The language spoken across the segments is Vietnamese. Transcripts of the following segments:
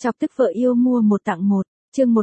Chọc tức vợ yêu mua một tặng một, chương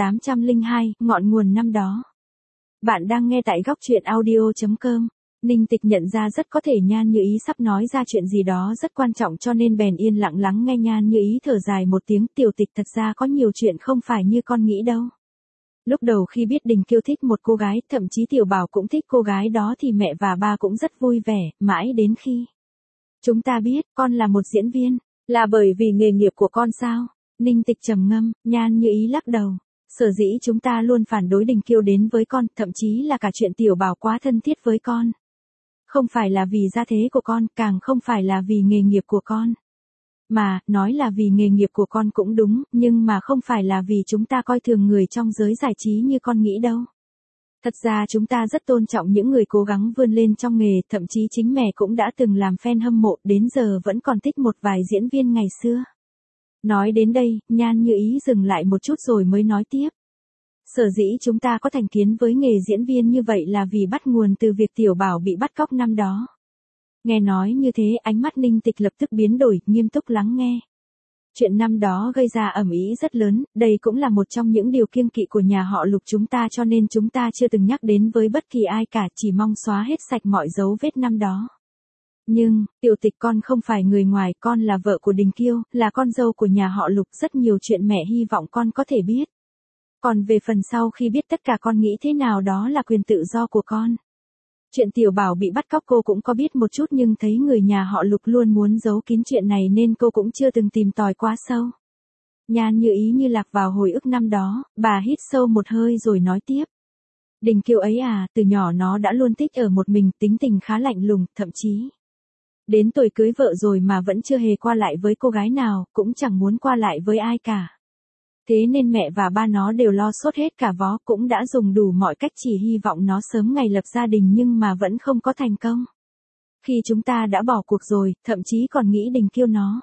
1802, ngọn nguồn năm đó. Bạn đang nghe tại góc truyện audio.com. Ninh Tịch nhận ra rất có thể Nhan Như Ý sắp nói ra chuyện gì đó rất quan trọng cho nên bèn yên lặng lắng nghe. Nhan Như Ý thở dài một tiếng, Tiểu Tịch thật ra có nhiều chuyện không phải như con nghĩ đâu. Lúc đầu khi biết Đình Kiêu thích một cô gái, thậm chí Tiểu Bảo cũng thích cô gái đó thì mẹ và ba cũng rất vui vẻ, mãi đến khi chúng ta biết con là một diễn viên, là bởi vì nghề nghiệp của con sao? Ninh Tịch trầm ngâm, Nhan Như Ý lắc đầu. Sở dĩ chúng ta luôn phản đối Đình Kiêu đến với con, thậm chí là cả chuyện Tiểu Bảo quá thân thiết với con. Không phải là vì gia thế của con, càng không phải là vì nghề nghiệp của con. Mà, nói là vì nghề nghiệp của con cũng đúng, nhưng mà không phải là vì chúng ta coi thường người trong giới giải trí như con nghĩ đâu. Thật ra chúng ta rất tôn trọng những người cố gắng vươn lên trong nghề, thậm chí chính mẹ cũng đã từng làm fan hâm mộ, đến giờ vẫn còn thích một vài diễn viên ngày xưa. Nói đến đây, Nhan Như Ý dừng lại một chút rồi mới nói tiếp. Sở dĩ chúng ta có thành kiến với nghề diễn viên như vậy là vì bắt nguồn từ việc Tiểu Bảo bị bắt cóc năm đó. Nghe nói như thế, ánh mắt Ninh Tịch lập tức biến đổi, nghiêm túc lắng nghe. Chuyện năm đó gây ra ầm ĩ rất lớn, đây cũng là một trong những điều kiêng kỵ của nhà họ Lục chúng ta, cho nên chúng ta chưa từng nhắc đến với bất kỳ ai cả, chỉ mong xóa hết sạch mọi dấu vết năm đó. Nhưng, Tiểu Tịch, con không phải người ngoài, con là vợ của Đình Kiêu, là con dâu của nhà họ Lục, rất nhiều chuyện mẹ hy vọng con có thể biết. Còn về phần sau khi biết tất cả con nghĩ thế nào đó là quyền tự do của con. Chuyện Tiểu Bảo bị bắt cóc cô cũng có biết một chút, nhưng thấy người nhà họ Lục luôn muốn giấu kín chuyện này nên cô cũng chưa từng tìm tòi quá sâu. Nhan Như Ý như lạc vào hồi ức năm đó, bà hít sâu một hơi rồi nói tiếp. Đình Kiêu ấy à, từ nhỏ nó đã luôn thích ở một mình, tính tình khá lạnh lùng, thậm chí đến tuổi cưới vợ rồi mà vẫn chưa hề qua lại với cô gái nào, cũng chẳng muốn qua lại với ai cả. Thế nên mẹ và ba nó đều lo sốt hết cả vó, cũng đã dùng đủ mọi cách chỉ hy vọng nó sớm ngày lập gia đình nhưng mà vẫn không có thành công. Khi chúng ta đã bỏ cuộc rồi, thậm chí còn nghĩ Đình Kiêu nó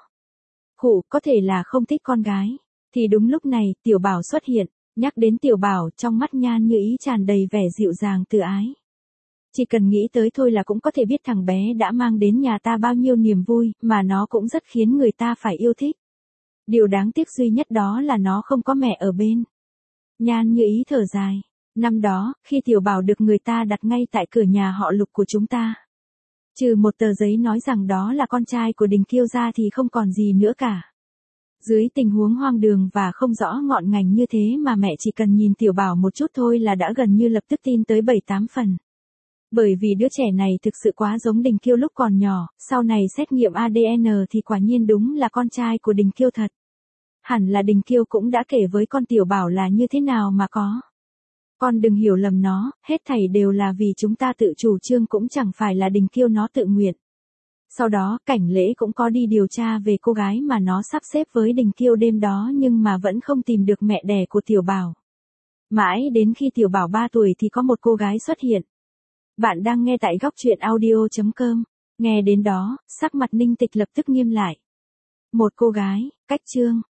có thể là không thích con gái. Thì đúng lúc này, Tiểu Bảo xuất hiện. Nhắc đến Tiểu Bảo, trong mắt Nhan Như Ý tràn đầy vẻ dịu dàng từ ái. Chỉ cần nghĩ tới thôi là cũng có thể biết thằng bé đã mang đến nhà ta bao nhiêu niềm vui, mà nó cũng rất khiến người ta phải yêu thích. Điều đáng tiếc duy nhất đó là nó không có mẹ ở bên. Nhan Như Ý thở dài. Năm đó, khi Tiểu Bảo được người ta đặt ngay tại cửa nhà họ Lục của chúng ta. Trừ một tờ giấy nói rằng đó là con trai của Đình Kiêu ra thì không còn gì nữa cả. Dưới tình huống hoang đường và không rõ ngọn ngành như thế mà mẹ chỉ cần nhìn Tiểu Bảo một chút thôi là đã gần như lập tức tin tới 7-8 phần. Bởi vì đứa trẻ này thực sự quá giống Đình Kiêu lúc còn nhỏ, sau này xét nghiệm ADN thì quả nhiên đúng là con trai của Đình Kiêu thật. Hẳn là Đình Kiêu cũng đã kể với con Tiểu Bảo là như thế nào mà có. Con đừng hiểu lầm nó, hết thảy đều là vì chúng ta tự chủ trương, cũng chẳng phải là Đình Kiêu nó tự nguyện. Sau đó, Cảnh Lễ cũng có đi điều tra về cô gái mà nó sắp xếp với Đình Kiêu đêm đó nhưng mà vẫn không tìm được mẹ đẻ của Tiểu Bảo. Mãi đến khi Tiểu Bảo 3 tuổi thì có một cô gái xuất hiện. Bạn đang nghe tại góc truyện audio.com. Nghe đến đó, sắc mặt Ninh Tịch lập tức nghiêm lại. Một cô gái, cách chương.